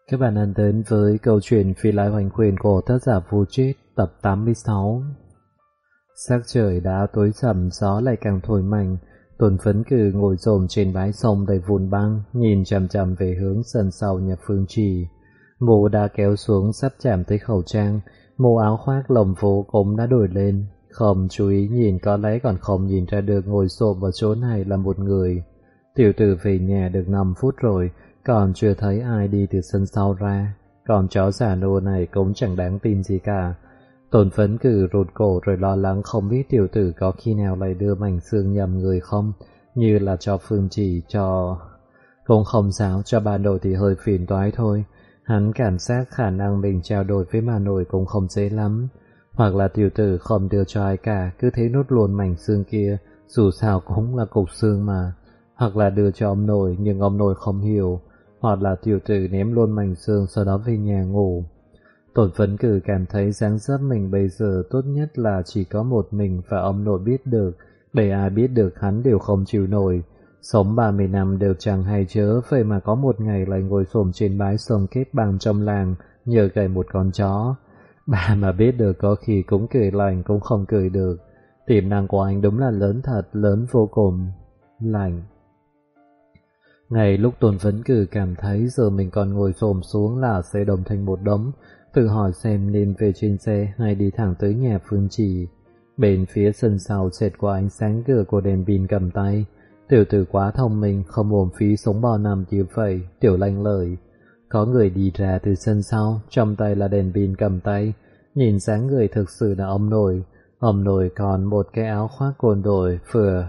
Các bạn đang đến với câu chuyện Phi Lai Hoành Quyền của tác giả Vô Chết tập 86. Sắc trời đã tối sầm, gió lại càng thổi mạnh. Tuần Phấn Cử ngồi xổm trên bãi sông đầy vụn băng, nhìn chằm chằm về hướng sân sau nhà Phương Trì. Mũ đã kéo xuống sắp chạm tới khẩu trang, mũ áo khoác lồng phố cũng đã đổi lên. Không chú ý nhìn có lẽ còn không nhìn ra được ngồi xổm ở chỗ này là một người. Tiểu tử về nhà được 5 phút rồi, còn chưa thấy ai đi từ sân sau ra. Còn chó giả nô này cũng chẳng đáng tin gì cả. Tuần Phấn Cử rụt cổ rồi lo lắng không biết tiểu tử có khi nào lại đưa mảnh xương nhầm người không, như là cho Phương Trì cho... Cũng không sao, cho bà nội thì hơi phiền toái thôi. Hắn cảm giác khả năng mình trao đổi với bà nội cũng không dễ lắm. Hoặc là tiểu tử không đưa cho ai cả, cứ thế nốt luôn mảnh xương kia, dù sao cũng là cục xương mà. Hoặc là đưa cho ông nội nhưng ông nội không hiểu. Hoặc là tiểu tử ném luôn mảnh xương sau đó về nhà ngủ. Tuần Phấn Cử cảm thấy dáng dấp mình bây giờ tốt nhất là chỉ có một mình và ông nội biết được, để ai biết được hắn đều không chịu nổi. Sống 30 năm đều chẳng hay chớ, vậy mà có một ngày lại ngồi xổm trên bãi sông kết bằng trong làng, nhờ cày một con chó. Bà mà biết được có khi cũng cười lành cũng không cười được. Tiềm năng của anh đúng là lớn thật, lớn vô cùng. Lành. Ngay lúc Tuần Phấn Cử cảm thấy giờ mình còn ngồi xổm xuống là sẽ đồng thành một đống, tự hỏi xem nên về trên xe hay đi thẳng tới nhà Phương Trì. Bên phía sân sau xẹt qua ánh sáng cửa của đèn pin cầm tay. Tiểu tử quá thông minh, không uổng phí sống bao năm như vậy, tiểu lanh lời. Có người đi ra từ sân sau, trong tay là đèn pin cầm tay, nhìn dáng người thực sự là ông nội. Ông nội còn một cái áo khoác cồn đổi,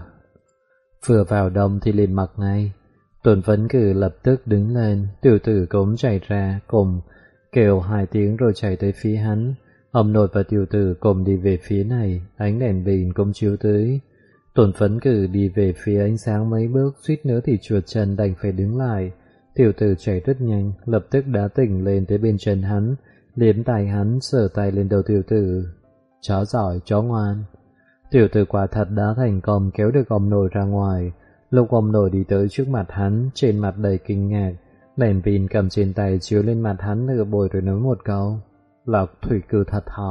vừa vào đông thì liền mặc ngay. Tuần Phấn Cử lập tức đứng lên, tiểu tử cũng chạy ra cùng, kêu 2 tiếng rồi chạy tới phía hắn. Ông nội và tiểu tử cùng đi về phía này, ánh đèn pin cũng chiếu tới. Tuần Phấn Cử đi về phía ánh sáng mấy bước, suýt nữa thì trượt chân đành phải đứng lại. Tiểu tử chạy rất nhanh, lập tức đã tỉnh lên tới bên chân hắn, liếm tay hắn, sờ tay lên đầu tiểu tử. Chó giỏi, chó ngoan. Tiểu tử quả thật đã thành công kéo được ông nội ra ngoài. Lúc ông nội đi tới trước mặt hắn, trên mặt đầy kinh ngạc, đèn pin cầm trên tay chiếu lên mặt hắn nửa bồi rồi nói một câu. Là Thủy Cử thật hả?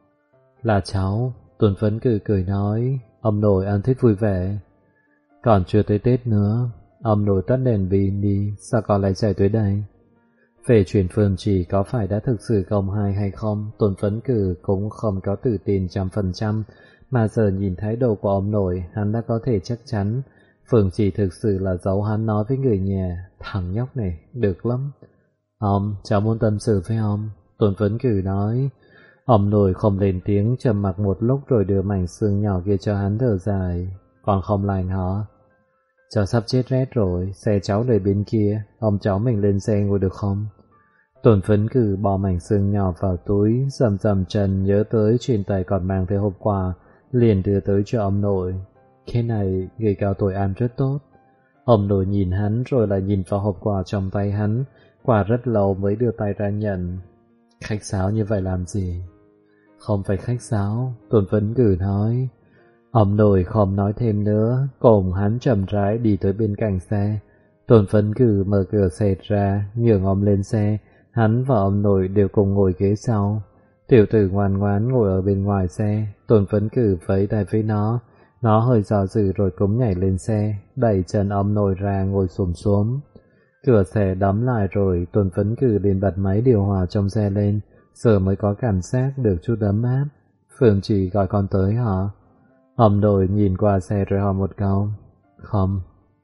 Là cháu. Tuần Phấn Cử cười nói. Ông nội ăn Tết vui vẻ. Còn chưa tới Tết nữa. Ông nội tắt đèn pin đi, sao con lại chạy tới đây? Về chuyện Phương Trì có phải đã thực sự công hai hay không, Tuần Phấn Cử cũng không có tự tin 100%, mà giờ nhìn thái độ của ông nội, hắn đã có thể chắc chắn Phương Trì thực sự là giấu hắn nói với người nhà. Thằng nhóc này, được lắm. Ông, cháu muốn tâm sự với ông. Tuần Phấn Cử nói. Ông nội không lên tiếng, trầm mặc một lúc rồi đưa mảnh xương nhỏ kia cho hắn thở dài. Còn không lành hả? Cháu sắp chết rét rồi, xe cháu để bên kia, ông cháu mình lên xe ngồi được không? Tuần Phấn Cử bỏ mảnh xương nhỏ vào túi, rầm rầm chân nhớ tới trên tay còn mang theo hộp quà, liền đưa tới cho ông nội. Cái này người cao tuổi ăn rất tốt. Ông nội nhìn hắn rồi lại nhìn vào hộp quà trong tay hắn, qua rất lâu mới đưa tay ra nhận. Khách sáo như vậy làm gì? Không phải khách sáo, Tuần Phấn Cử nói. Ông nội không nói thêm nữa, cùng hắn chậm rãi đi tới bên cạnh xe. Tuần Phấn Cử mở cửa xe ra, nhường ông lên xe, hắn và ông nội đều cùng ngồi ghế sau. Tiểu tử ngoan ngoãn ngồi ở bên ngoài xe, Tuần Phấn Cử vẫy tay với nó hơi do dự rồi cũng nhảy lên xe, đẩy chân ông nội ra ngồi xổm xuống. Cửa xe đóng lại rồi, Tuần Phấn Cử liền bật máy điều hòa trong xe lên, giờ mới có cảm giác được chút ấm áp. Phương Trì gọi con tới hả? Ông nội nhìn qua xe rồi hỏi một câu. Không.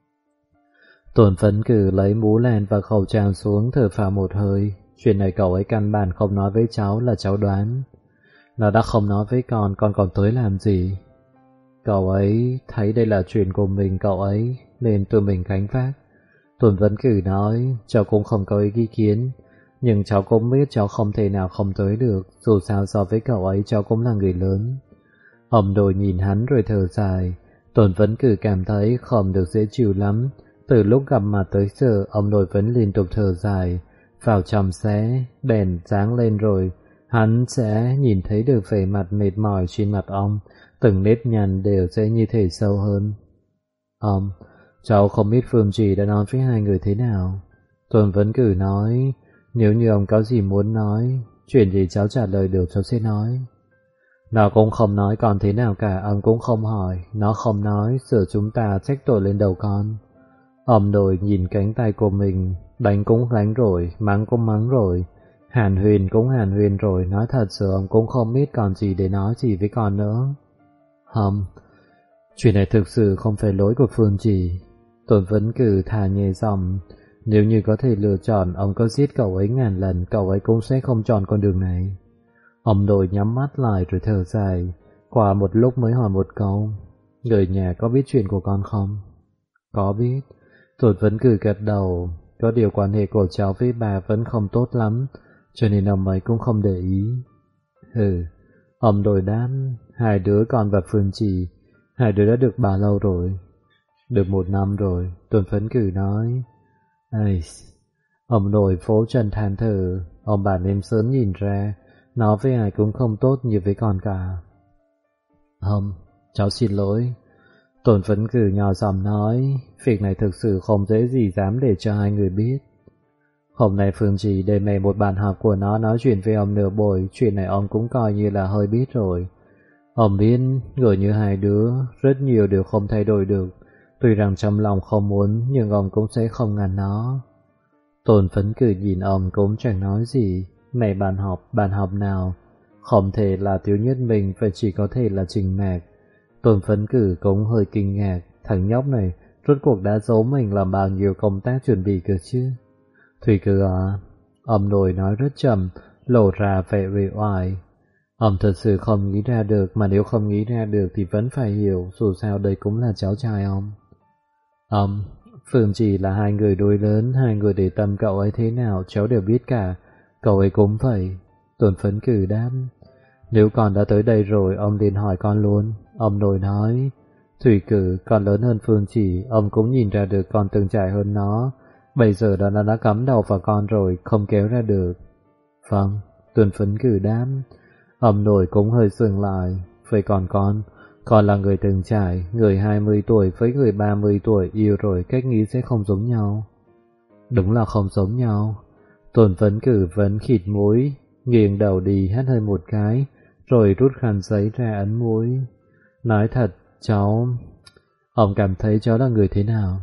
Tuần Phấn Cử lấy mũ len và khẩu trang xuống, thở phào một hơi. Chuyện này cậu ấy căn bản không nói với cháu là cháu đoán. Nó đã không nói với con còn tới làm gì? Cậu ấy thấy đây là chuyện của mình cậu ấy, nên tự mình gánh vác. Tuần Phấn Cử nói, cháu cũng không có ý kiến, nhưng cháu cũng biết cháu không thể nào không tới được, dù sao so với cậu ấy cháu cũng là người lớn. Ông nội nhìn hắn rồi thở dài. Tuần Phấn Cử cảm thấy không được dễ chịu lắm. Từ lúc gặp mặt tới giờ, ông nội vẫn liên tục thở dài. Vào trong xe, đèn sáng lên rồi, hắn sẽ nhìn thấy được vẻ mặt mệt mỏi trên mặt ông, từng nếp nhăn đều sẽ như thể sâu hơn. Cháu không biết Phương Trì đã nói với hai người thế nào. Tuần Phấn Cử nói, Nếu như ông có gì muốn nói, chuyện gì cháu trả lời được cháu sẽ nói. Nó cũng không nói con thế nào cả, ông cũng không hỏi. Nó không nói, giờ chúng ta trách tội lên đầu con. Ông Nội nhìn cánh tay của mình, đánh cũng đánh rồi, mắng cũng mắng rồi, hàn huyền cũng hàn huyền rồi. Nói thật sự ông cũng không biết còn gì để nói gì với con nữa. Chuyện này thực sự không phải lỗi của Phương Chỉ. Tôn Vấn Cử thả nhẹ giọng, nếu như có thể lựa chọn, ông có giết cậu ấy ngàn lần, cậu ấy cũng sẽ không chọn con đường này. Ông Nội nhắm mắt lại rồi thở dài, qua một lúc mới hỏi một câu, người nhà có biết chuyện của con không? Có biết. Tôn Vấn Cử gật đầu, có điều quan hệ của cháu với bà vẫn không tốt lắm, cho nên ông ấy cũng không để ý. Ông Nội đáp, hai đứa con và Phương Chỉ, hai đứa đã được bao lâu rồi? Được 1 năm rồi, Tôn Vấn Cử nói. Ông Nội phố chân than thở, ông bà nên sớm nhìn ra, nói với ai cũng không tốt như với con cả. Cháu xin lỗi. Tôn Vấn Cử nhỏ giọng nói, việc này thực sự không dễ gì dám để cho hai người biết. Hôm nay Phương Chỉ để mẹ một bạn học của nó nói chuyện với ông nửa buổi, chuyện này ông cũng coi như là hơi biết rồi. Ông biết, người như hai đứa, rất nhiều điều không thay đổi được, tuy rằng trong lòng không muốn, nhưng ông cũng sẽ không ngăn nó. Tôn Vấn Cử nhìn ông cũng chẳng nói gì, mẹ bạn học nào, không thể là Tiếu Nhất Minh, phải chỉ có thể là Trình Mạc. Tôn Vấn Cử cũng hơi kinh ngạc, thằng nhóc này rốt cuộc đã giấu mình làm bao nhiêu công tác chuẩn bị cơ chứ. Thủy Cử à, ông Nội nói rất chậm, lộ ra vẻ uể oải. Ông thật sự không nghĩ ra được, mà nếu không nghĩ ra được thì vẫn phải hiểu, dù sao đây cũng là cháu trai ông. Phương Chỉ là hai người đôi lớn, hai người để tâm cậu ấy thế nào cháu đều biết cả, cậu ấy cũng vậy. Tôn Vấn Cử đáp, nếu con đã tới đây rồi, ông liền hỏi con luôn. Ông Nội nói, Thủy Cử, con lớn hơn Phương Chỉ, ông cũng nhìn ra được con từng trải hơn nó, bây giờ nó đã cắm đầu vào con rồi, không kéo ra được. Vâng, Tôn Vấn Cử đáp. Ông Nội cũng hơi dừng lại, vậy còn con là người từng trải, người 20 tuổi với người 30 tuổi yêu rồi, cách nghĩ sẽ không giống nhau. Đúng là không giống nhau. Tôn Vấn Cử vẫn khịt mũi, nghiêng đầu đi hắt hơi một cái, rồi rút khăn giấy ra ấn mũi. Nói thật, cháu... Ông cảm thấy cháu là người thế nào?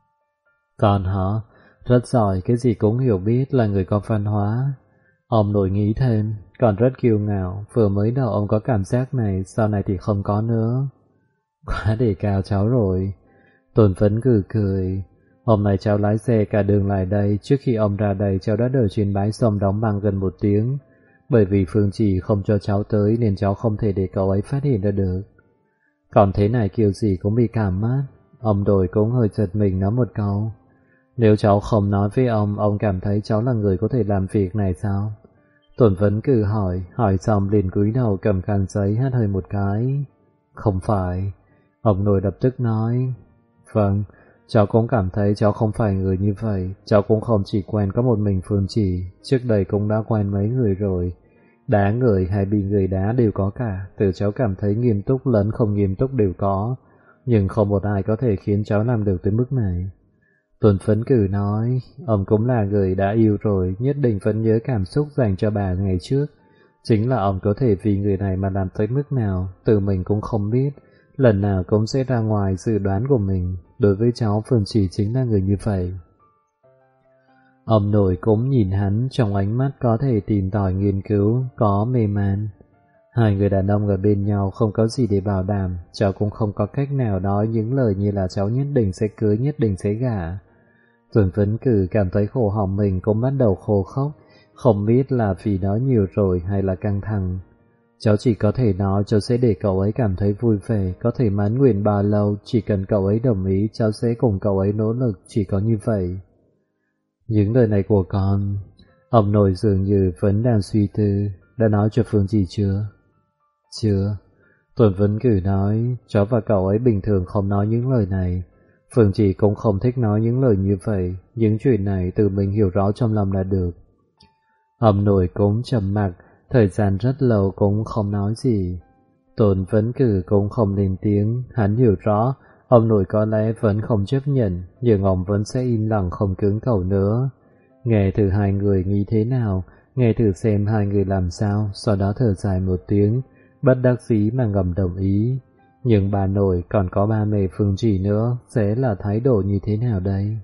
Con hả? Rất giỏi, cái gì cũng hiểu biết, là người có văn hóa. Ông Nội nghĩ thêm, còn rất kiêu ngạo, vừa mới đầu ông có cảm giác này, sau này thì không có nữa. Quá đề cao cháu rồi. Tôn Vấn Cử cười. Hôm nay cháu lái xe cả đường lại đây, trước khi ông ra đây cháu đã đợi trên bãi sông đóng băng gần 1 tiếng. Bởi vì Phương Chỉ không cho cháu tới nên cháu không thể để cậu ấy phát hiện ra được. Còn thế này kiểu gì cũng bị cảm mắt. Ông Đội cũng hơi giật mình nói một câu. Nếu cháu không nói với ông cảm thấy cháu là người có thể làm việc này sao? Tôn Vấn Cử hỏi xong liền cúi đầu cầm khăn giấy hắt hơi một cái. Không phải. Ông nội lập tức nói. Vâng, cháu cũng cảm thấy cháu không phải người như vậy. Cháu cũng không chỉ quen có một mình Phương Chỉ, trước đây cũng đã quen mấy người rồi. Đá người hay bị người đá đều có cả, từ cháu cảm thấy nghiêm túc lẫn không nghiêm túc đều có, nhưng không một ai có thể khiến cháu làm được tới mức này. Tôn Vấn Cử nói, ông cũng là người đã yêu rồi, nhất định vẫn nhớ cảm xúc dành cho bà ngày trước. Chính là ông có thể vì người này mà làm tới mức nào, tự mình cũng không biết, lần nào cũng sẽ ra ngoài dự đoán của mình. Đối với cháu, Phương Chỉ chính là người như vậy. Ông nội cũng nhìn hắn, trong ánh mắt có thể tìm tòi nghiên cứu, có mê man. Hai người đàn ông ở bên nhau không có gì để bảo đảm, cháu cũng không có cách nào nói những lời như là cháu nhất định sẽ cưới, nhất định sẽ gả. Tôn Vấn Cử cảm thấy khổ họng mình cũng bắt đầu khô khóc, không biết là vì nói nhiều rồi hay là căng thẳng. Cháu chỉ có thể nói cháu sẽ để cậu ấy cảm thấy vui vẻ, có thể mãn nguyện bao lâu, chỉ cần cậu ấy đồng ý cháu sẽ cùng cậu ấy nỗ lực, chỉ có như vậy. Những lời này của con, ông nội dường như vẫn đang suy tư, đã nói cho Phương Chỉ chưa? Chưa. Tôn Vấn Cử nói, cháu và cậu ấy bình thường không nói những lời này. Phương Chỉ cũng không thích nói những lời như vậy, những chuyện này tự mình hiểu rõ trong lòng là được. Ông nội cũng trầm mặc, thời gian rất lâu cũng không nói gì. Tôn Vấn Cử cũng không lên tiếng, hắn hiểu rõ, ông nội có lẽ vẫn không chấp nhận, nhưng ông vẫn sẽ im lặng không cưỡng cầu nữa. Nghe thử hai người nghĩ thế nào, nghe thử xem hai người làm sao, sau đó thở dài một tiếng, bất đắc dĩ mà ngầm đồng ý. Nhưng bà nội còn có ba mẹ Phương Chỉ nữa, sẽ là thái độ như thế nào đây?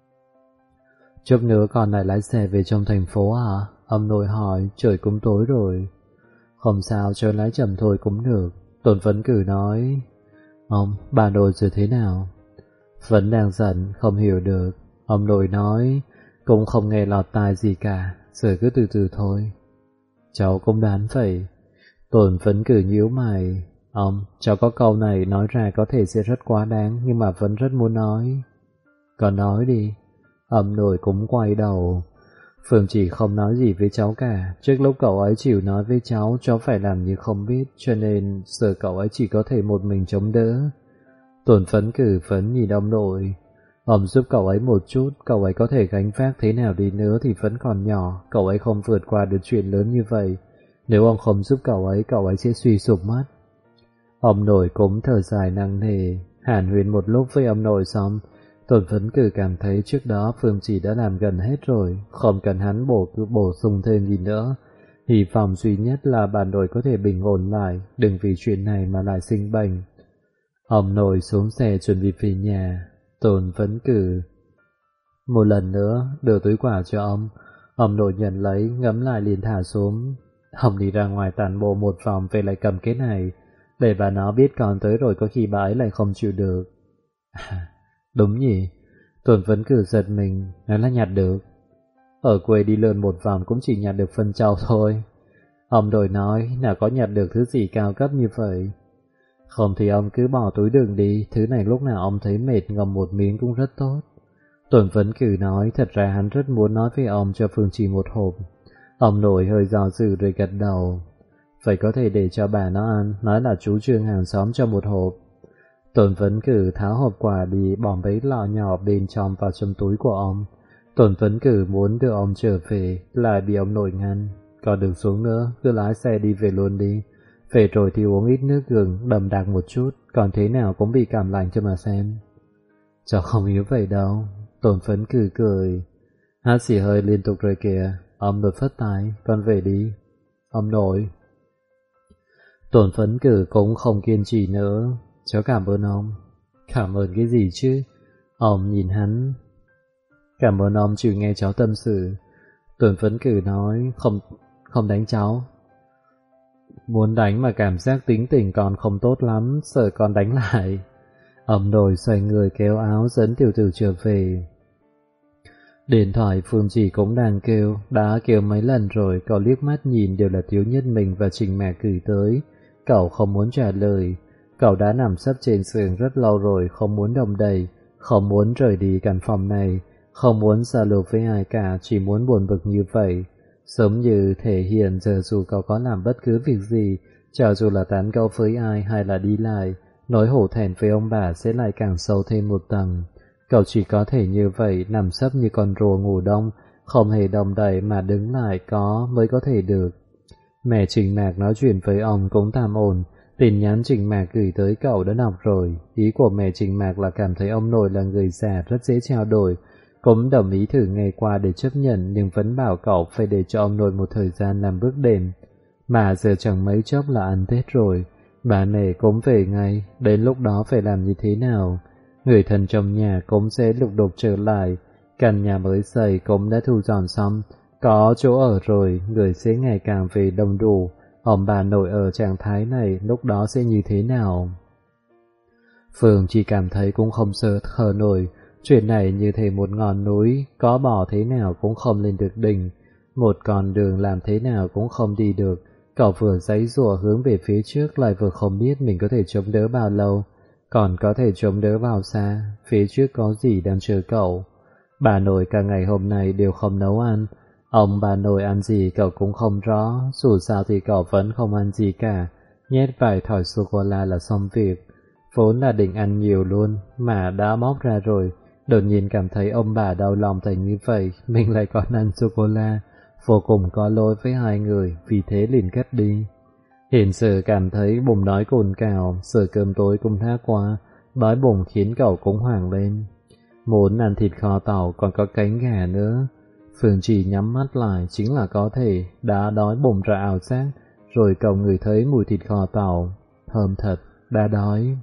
Chút nữa con lại lái xe về trong thành phố à? Ông nội hỏi, trời cũng tối rồi. Không sao, trời lái chậm thôi cũng được. Tôn Phấn Cử nói. Ông, bà nội rồi thế nào? Vẫn đang giận, không hiểu được. Ông nội nói, cũng không nghe lọt tai gì cả, rồi cứ từ từ thôi. Cháu cũng đoán vậy. Tôn Phấn Cử nhíu mày. Ông, cháu có câu này nói ra có thể sẽ rất quá đáng, nhưng mà vẫn rất muốn nói. Còn nói đi. Ông nội cũng quay đầu. Phương Chỉ không nói gì với cháu cả. Trước lúc cậu ấy chịu nói với cháu phải làm như không biết, cho nên giờ cậu ấy chỉ có thể một mình chống đỡ. Tôn Phấn Cử phấn nhìn ông nội. Ông giúp cậu ấy một chút, cậu ấy có thể gánh vác thế nào đi nữa thì vẫn còn nhỏ, cậu ấy không vượt qua được chuyện lớn như vậy. Nếu ông không giúp cậu ấy sẽ suy sụp mất. Ông nội cũng thở dài nặng nề, hàn huyên một lúc với ông nội xong. Tôn Phấn Cử cảm thấy trước đó Phương Chỉ đã làm gần hết rồi, không cần hắn bổ sung thêm gì nữa. Hy vọng duy nhất là bà nội có thể bình ổn lại, đừng vì chuyện này mà lại sinh bệnh. Ông nội xuống xe chuẩn bị về nhà. Tôn Phấn Cử một lần nữa đưa túi quà cho ông. Ông nội nhận lấy, ngấm lại liền thả xuống. Ông đi ra ngoài tản bộ một vòng về lại cầm cái này, để bà nó biết con tới rồi có khi bà ấy lại không chịu được. Đúng nhỉ? Tôn Phấn Cử giật mình, nói là nhặt được. Ở quê đi lượn một vòng cũng chỉ nhặt được phân trâu thôi. Ông nội nói, nào có nhặt được thứ gì cao cấp như vậy. Không thì ông cứ bỏ túi đựng đi, thứ này lúc nào ông thấy mệt ngậm một miếng cũng rất tốt. Tôn Phấn Cử nói, thật ra hắn rất muốn nói với ông cho Phương Chỉ một hộp. Ông nội hơi do dự rồi gật đầu. Vậy có thể để cho bà nó ăn, nói là chú Trương hàng xóm cho một hộp. Tôn Phấn Cử tháo hộp quà đi, bỏ mấy lọ nhỏ bên trong vào trong túi của ông. Tôn Phấn Cử muốn đưa ông trở về, lại bị ông nội ngăn. Còn đừng xuống nữa, cứ lái xe đi về luôn đi. Về rồi thì uống ít nước gừng, đậm đặc một chút, còn thế nào cũng bị cảm lạnh cho mà xem. Cháu không yếu vậy đâu. Tôn Phấn Cử cười. Hát xì hơi liên tục rồi kìa. Ông nội phất tay, con về đi. Ông nội. Tôn Phấn Cử cũng không kiên trì nữa. Cháu cảm ơn ông. Cảm ơn cái gì chứ? Ông nhìn hắn. Cảm ơn ông chịu nghe cháu tâm sự. Tôn Phấn Cử nói, không đánh cháu. Muốn đánh mà cảm giác tính tình còn không tốt lắm, sợ con đánh lại. Ông nội xoay người kéo áo dẫn tiểu tử trở về. Điện thoại Phương Chỉ cũng đang kêu, đã kêu mấy lần rồi, cậu liếc mắt nhìn đều là Thiếu Nhất Mình và Trình Mạc gửi tới. Cậu không muốn trả lời. Cậu đã nằm sấp trên giường rất lâu rồi, không muốn động đậy, không muốn rời đi căn phòng này, không muốn giao lưu với ai cả, chỉ muốn buồn bực như vậy. Giống như thể hiện giờ dù cậu có làm bất cứ việc gì, cho dù là tán gẫu với ai hay là đi lại, nỗi hổ thẹn với ông bà sẽ lại càng sâu thêm một tầng. Cậu chỉ có thể như vậy, nằm sấp như con rùa ngủ đông, không hề động đậy mà đứng lại mới có thể được. Mẹ Trình Mạc nói chuyện với ông cũng tạm ổn. Tin nhắn Trình Mạc gửi tới cậu đã đọc rồi. Ý của mẹ Trình Mạc là cảm thấy ông nội là người già rất dễ trao đổi, cũng đồng ý thử ngày qua để chấp nhận, nhưng vẫn bảo cậu phải để cho ông nội một thời gian làm bước đệm. Mà giờ chẳng mấy chốc là ăn Tết rồi, bà mẹ cũng về ngay, đến lúc đó phải làm như thế nào? Người thân trong nhà cũng sẽ lục đục trở lại, căn nhà mới xây cũng đã thu dọn xong, có chỗ ở rồi, người sẽ ngày càng về đông đủ. Ông bà nội ở trạng thái này lúc đó sẽ như thế nào? Phương chỉ cảm thấy cũng không sơ khờ nổi. Chuyện này như thể một ngọn núi, có bỏ thế nào cũng không lên được đỉnh, một con đường làm thế nào cũng không đi được. Cậu vừa giãy giụa hướng về phía trước, lại vừa không biết mình có thể chống đỡ bao lâu, còn có thể chống đỡ bao xa, phía trước có gì đang chờ cậu. Bà nội cả ngày hôm nay đều không nấu ăn. Ông bà nội ăn gì cậu cũng không rõ, dù sao thì cậu vẫn không ăn gì cả, nhét vài thỏi sô-cô-la là xong việc. Vốn là định ăn nhiều luôn, mà đã móc ra rồi, đột nhiên cảm thấy ông bà đau lòng thành như vậy, mình lại còn ăn sô-cô-la, vô cùng có lỗi với hai người, vì thế liền cất đi. Hiện sự cảm thấy bụng đói cồn cào, giờ cơm tối cũng đã qua, đói bụng khiến cậu cũng hoảng lên. Muốn ăn thịt kho tàu còn có cánh gà nữa. Phương Trì nhắm mắt lại, chính là có thể đã đói bụng ra ảo giác, rồi cậu ngửi thấy mùi thịt kho tàu. Thơm thật, đã đói.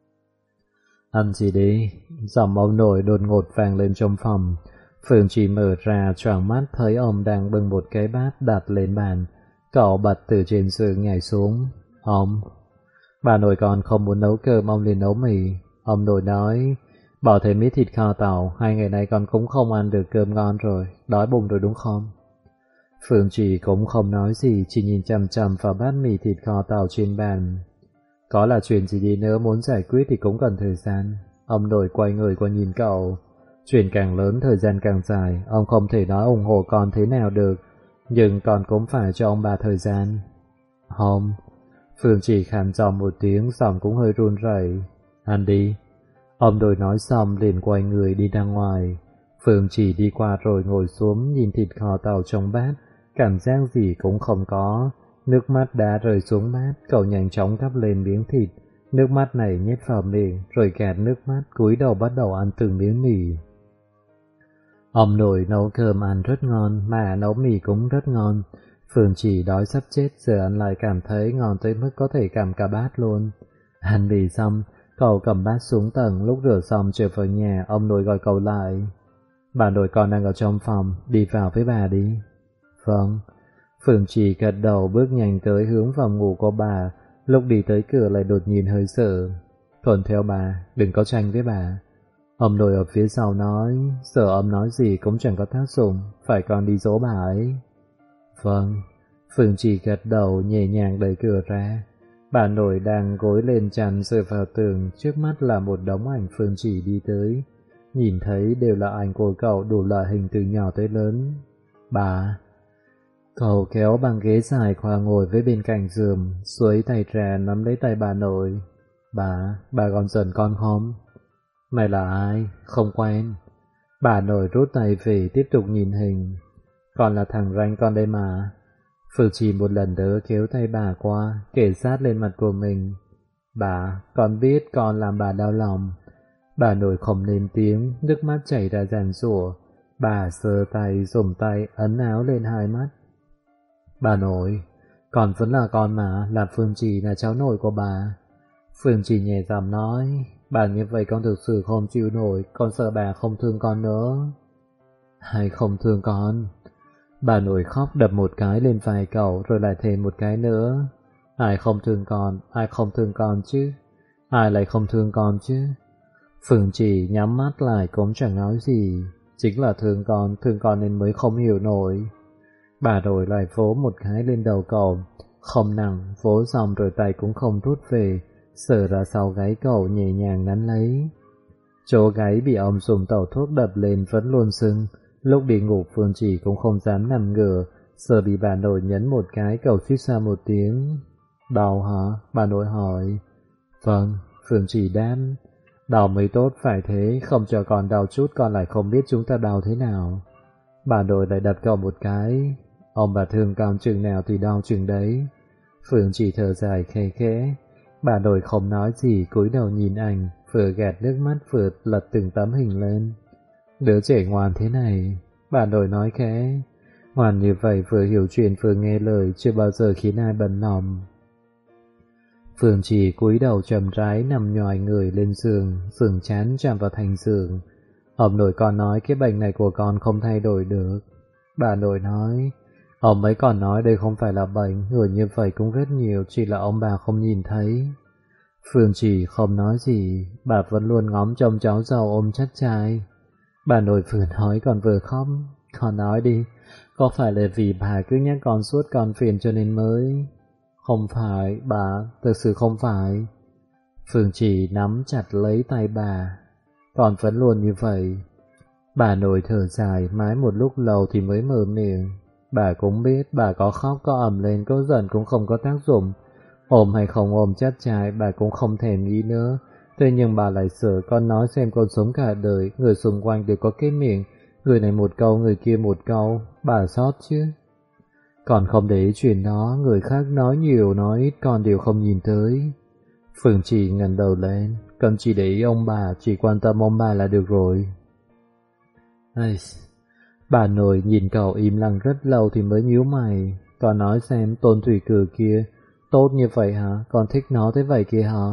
Ăn gì đi? Giọng ông nội đột ngột vang lên trong phòng. Phương Trì mở ra choàng mắt thấy ông đang bưng một cái bát đặt lên bàn. Cậu bật từ trên giường nhảy xuống. Ông, bà nội con không muốn nấu cơm, ông liền nấu mì. Ông nội nói, bỏ thêm ít thịt kho tàu, 2 ngày nay con cũng không ăn được cơm ngon rồi, đói bụng rồi đúng không? Phương Trì cũng không nói gì, chỉ nhìn chằm chằm vào bát mì thịt kho tàu trên bàn. Có là chuyện gì đi nữa muốn giải quyết thì cũng cần thời gian. Ông nội quay người qua nhìn cậu. Chuyện càng lớn thời gian càng dài, ông không thể nói ủng hộ con thế nào được, nhưng con cũng phải cho ông bà thời gian. Không. Phương Trì khàn giọng một tiếng, giọng cũng hơi run rẩy. Ăn đi. Ông nội nói xong liền quay người đi ra ngoài. Phương Trì đi qua rồi ngồi xuống nhìn thịt kho tàu trong bát, cảm giác gì cũng không có. Nước mắt đã rơi xuống bát, cậu nhanh chóng gắp lên miếng thịt, nước mắt này nhét vào miệng, rồi gạt nước mắt, cúi đầu bắt đầu ăn từng miếng mì. Ông nội nấu cơm ăn rất ngon, mà nấu mì cũng rất ngon. Phương Trì đói sắp chết, giờ ăn lại cảm thấy ngon tới mức có thể cầm cả bát luôn. Ăn mì xong, cậu cầm bát xuống tầng, lúc rửa xong trở vào nhà, ông nội gọi cậu lại. Bà nội con đang ở trong phòng, đi vào với bà đi. Vâng. Phương Trì gật đầu bước nhanh tới hướng phòng ngủ của bà, lúc đi tới cửa lại đột nhiên hơi sợ. Thuận theo bà, đừng có tranh với bà. Ông nội ở phía sau nói, sợ ông nói gì cũng chẳng có tác dụng, phải con đi dỗ bà ấy. Vâng. Phương Trì gật đầu nhẹ nhàng đẩy cửa ra. Bà nội đang gối lên chăn dựa vào tường, trước mắt là một đống ảnh Phương Trì đi tới. Nhìn thấy đều là ảnh của cậu đủ loại hình từ nhỏ tới lớn. Bà... Cậu kéo băng ghế dài qua ngồi với bên cạnh giường, xuôi tay ra nắm lấy tay bà nội. Bà còn giận con không? Mày là ai? Không quen. Bà nội rút tay về tiếp tục nhìn hình. Con là thằng ranh con đây mà. Phương Trì một lần nữa kéo tay bà qua, kể sát lên mặt của mình. Bà, con biết con làm bà đau lòng. Bà nội không lên tiếng, nước mắt chảy ra giàn giụa. Bà sờ tay, dùng tay ấn áo lên hai mắt. Bà nội, con vẫn là con mà, là Phương Trì là cháu nội của bà. Phương Trì nhẹ giọng nói, bà như vậy con thực sự không chịu nổi, con sợ bà không thương con nữa. Hay không thương con? Bà nội khóc đập một cái lên vai cậu rồi lại thêm một cái nữa. Ai không thương con chứ? Ai lại không thương con chứ? Phương Trì nhắm mắt lại cũng chẳng nói gì, chính là thương con nên mới không hiểu nổi. Bà nội lại vỗ một cái lên đầu cậu, không nặng, vỗ xong rồi tay cũng không rút về, sờ ra sau gáy cậu nhẹ nhàng nắn lấy. Chỗ gáy bị ông dùng tẩu thuốc đập lên vẫn luôn sưng, lúc đi ngủ Phương Trì cũng không dám nằm ngửa, sợ bị bà nội nhấn một cái cậu suýt xa một tiếng. Đau hả? Bà nội hỏi. Vâng, Phương Trì đáp. Đau mới tốt phải thế, không cho con đau chút con lại không biết chúng ta đau thế nào. Bà nội lại đập cậu một cái. Ông bà thương con chừng nào thì đau chừng đấy. Phương Trì thở dài khe khẽ. Bà nội không nói gì, cúi đầu nhìn ảnh, vừa gạt nước mắt vừa lật từng tấm hình lên. Đứa trẻ ngoan thế này, bà nội nói khẽ. Ngoan như vậy vừa hiểu chuyện vừa nghe lời, chưa bao giờ khiến ai bận lòng. Phương Trì cúi đầu chậm rãi nằm nhòi người lên giường, sừng chán chạm vào thành giường. Ông nội con nói cái bệnh này của con không thay đổi được. Bà nội nói, ông ấy còn nói đây không phải là bệnh, người như vậy cũng rất nhiều, chỉ là ông bà không nhìn thấy. Phương Trì không nói gì, bà vẫn luôn ngóng trông cháu giàu ôm chắc trai. Bà nội vừa nói còn vừa khóc. Con nói đi, có phải là vì bà cứ nhắc con suốt con phiền cho nên mới... Không phải, bà, thực sự không phải. Phương Trì nắm chặt lấy tay bà. Con vẫn luôn như vậy. Bà nội thở dài mãi một lúc lâu thì mới mở miệng. Bà cũng biết bà có khóc có ầm lên có giận cũng không có tác dụng. Ôm hay không ôm chắc trai bà cũng không thèm nghĩ nữa. Thế nhưng bà lại sợ con nói xem con sống cả đời, người xung quanh đều có cái miệng, người này một câu người kia một câu, bà sót chứ. Con không để ý chuyện đó, người khác nói nhiều nói ít con đều không nhìn tới. Phương Trì ngẩng đầu lên, con chỉ để ý ông bà, chỉ quan tâm ông bà là được rồi. Bà nội nhìn cậu im lặng rất lâu thì mới nhíu mày. Con nói xem Tôn Thủy Cử kia tốt như vậy hả? Con thích nó tới vậy kia hả?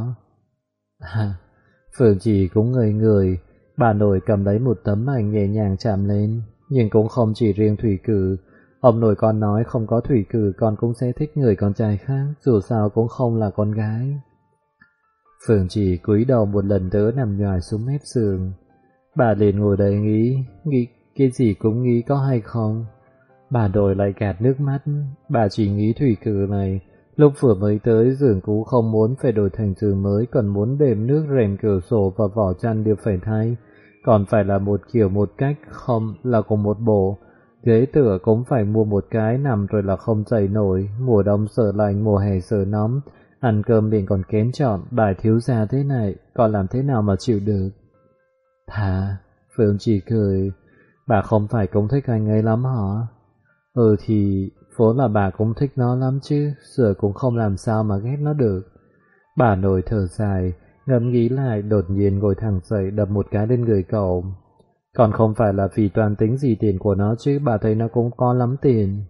Phương Chỉ cũng ngây người. Bà nội cầm lấy một tấm ảnh nhẹ nhàng chạm lên. Nhưng cũng không chỉ riêng Thủy Cử. Ông nội con nói không có Thủy Cử con cũng sẽ thích người con trai khác, dù sao cũng không là con gái. Phương Chỉ cúi đầu một lần nữa nằm nhòi xuống mép giường. Bà liền ngồi đấy nghĩ cái gì cũng nghĩ có hay không. Bà nội lại gạt nước mắt. Bà chỉ nghĩ Thủy Cử này lúc vừa mới tới giường cũ không muốn phải đổi thành giường mới, còn muốn đệm nước, rèm cửa sổ và vỏ chăn đều phải thay, còn phải là một kiểu một cách, không là cùng một bộ. Ghế tựa cũng phải mua một cái, nằm rồi là không dậy nổi, mùa đông sợ lạnh, mùa hè sợ nóng, ăn cơm liền còn kén chọn, đại thiếu gia thế này, còn làm thế nào mà chịu được. Thà, Phương chỉ cười, bà không phải cũng thích anh ấy lắm hả? Thì vốn là bà cũng thích nó lắm chứ, giờ cũng không làm sao mà ghét nó được. Bà nội thở dài, ngẫm nghĩ lại, đột nhiên ngồi thẳng dậy đập một cái lên người cậu. Còn không phải là vì toàn tính gì tiền của nó chứ, bà thấy nó cũng có lắm tiền.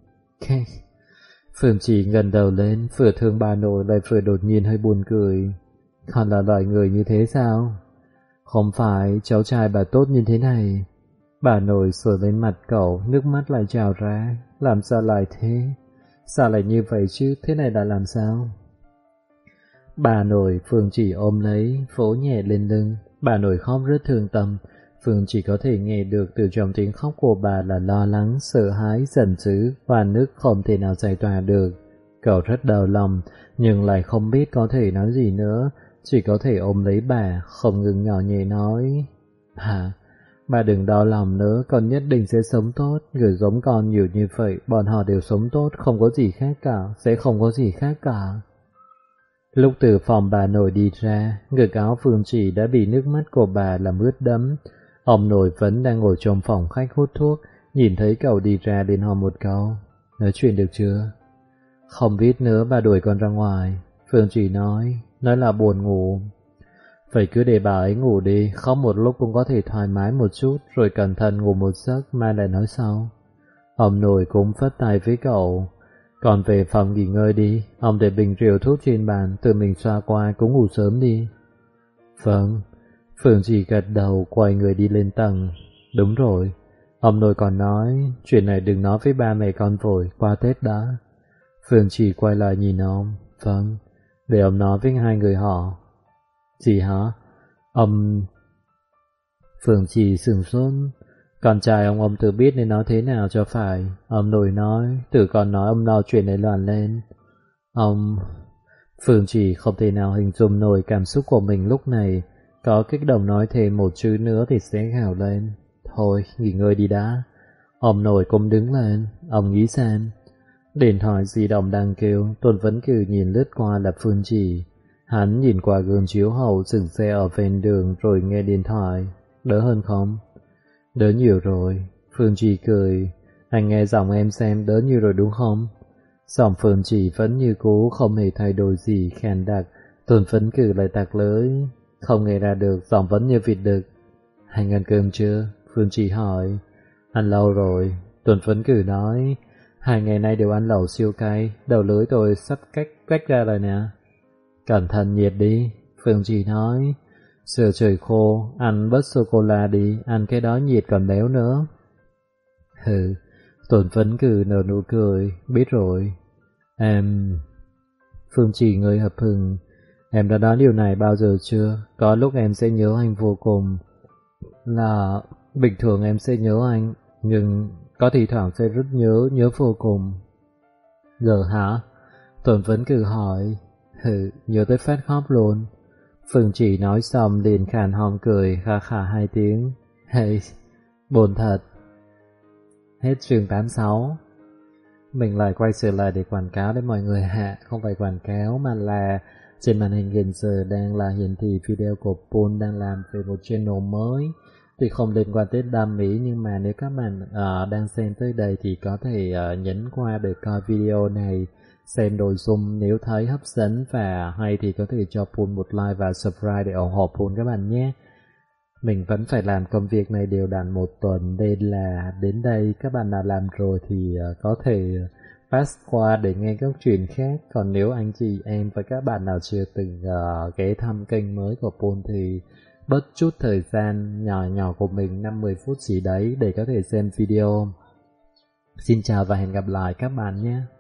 Phương Chỉ ngẩng đầu lên, vừa thương bà nội lại vừa đột nhiên hơi buồn cười. Còn là loại người như thế sao? Không phải, cháu trai bà tốt như thế này. Bà nội sờ lên mặt cậu, nước mắt lại trào ra. Làm sao lại thế? Sao lại như vậy chứ, thế này là làm sao? Bà nội Phương Chỉ ôm lấy, vỗ nhẹ lên lưng. Bà nội khóc rất thương tâm. Phương chỉ có thể nghe được từ trong tiếng khóc của bà là lo lắng, sợ hãi, giận dữ, và nước không thể nào giải tỏa được. Cậu rất đau lòng, nhưng lại không biết có thể nói gì nữa, chỉ có thể ôm lấy bà, không ngừng nhỏ nhẹ nói. Bà đừng đau lòng nữa, con nhất định sẽ sống tốt, người giống con nhiều như vậy, bọn họ đều sống tốt, không có gì khác cả, sẽ không có gì khác cả. Lúc từ phòng bà nội đi ra, ngực áo Phương Chỉ đã bị nước mắt của bà làm ướt đẫm. Ông nội vẫn đang ngồi trong phòng khách hút thuốc, nhìn thấy cậu đi ra liền hỏi một câu, nói chuyện được chưa? Không biết nữa, bà đuổi con ra ngoài. Phương Chỉ nói là buồn ngủ. Vậy cứ để bà ấy ngủ đi, khóc một lúc cũng có thể thoải mái một chút, rồi cẩn thận ngủ một giấc, mai lại nói sau. Ông nội cũng phất tay với cậu. Còn về phòng nghỉ ngơi đi, ông để bình rượu thuốc trên bàn, tự mình xoa qua, cũng ngủ sớm đi. Vâng. Phương Chỉ gật đầu, quay người đi lên tầng. Đúng rồi, ông nội còn nói, chuyện này đừng nói với ba mẹ con vội, qua Tết đã. Phương Chỉ quay lại nhìn ông. Vâng, để ông nói với hai người họ. Gì hả? Ông... Phương Chỉ sửng sốt. Con trai ông tự biết nên nói thế nào cho phải. Ông nội nói, tự còn nói ông lo chuyện này loạn lên. Ông... Phương Chỉ không thể nào hình dung nổi cảm xúc của mình lúc này. Có kích động nói thêm một chữ nữa thì sẽ gào lên. Thôi, nghỉ ngơi đi đã. Ông nội cũng đứng lên, ông nghĩ xem. Điện thoại di động đang kêu, Tôn Vấn Cử nhìn lướt qua là Phương Chỉ. Hắn nhìn qua gương chiếu hậu dừng xe ở ven đường rồi nghe điện thoại. Đỡ hơn không? Đỡ nhiều rồi. Phương Chỉ cười. Anh nghe giọng em xem đỡ nhiều rồi đúng không? Giọng Phương Chỉ vẫn như cũ, không hề thay đổi gì, khàn đặc. Tôn Vấn Cử lại tặc lưỡi. Không nghe ra được, giọng vẫn như vịt đực. Anh ăn cơm chưa? Phương Chỉ hỏi. Ăn lâu rồi. Tôn Vấn Cử nói. 2 ngày nay đều ăn lẩu siêu cay, đầu lưỡi tôi sắp quách ra rồi nè. Cẩn thận nhiệt đi, Phương Chỉ nói. Giờ trời khô, ăn bớt sô-cô-la đi, ăn cái đó nhiệt còn béo nữa. Hừ, Tôn Vấn Cử nở nụ cười, biết rồi. Em... Phương Chỉ ngơi hập hừng. Em đã nói điều này bao giờ chưa? Có lúc em sẽ nhớ anh vô cùng. Là... bình thường em sẽ nhớ anh, nhưng... có thi thoảng sẽ rất nhớ vô cùng. Giờ hả? Tôn Vấn Cử hỏi. Nhớ tới phát khóc luôn. Phương Chỉ nói xong liền khàn họng cười kha khà 2 tiếng. Buồn thật. Hết chương 86. Mình lại quay trở lại để quảng cáo đến mọi người hạ. Không phải quảng cáo mà là trên màn hình hiện giờ đang là hiển thị video của Poon đang làm về một channel mới. Tuy không liên quan tới đam mỹ, nhưng mà nếu các bạn đang xem tới đây thì có thể nhấn qua để coi video này, xem nội dung. Nếu thấy hấp dẫn và hay thì có thể cho Poon một like và subscribe để ủng hộ Poon các bạn nhé. Mình vẫn phải làm công việc này đều đặn 1 tuần, nên là đến đây các bạn nào làm rồi thì có thể pass qua để nghe các chuyện khác. Còn nếu anh chị em và các bạn nào chưa từng ghé thăm kênh mới của Pôn thì bớt chút thời gian nhỏ nhỏ của mình 5-10 phút gì đấy để có thể xem video. Xin chào và hẹn gặp lại các bạn nhé.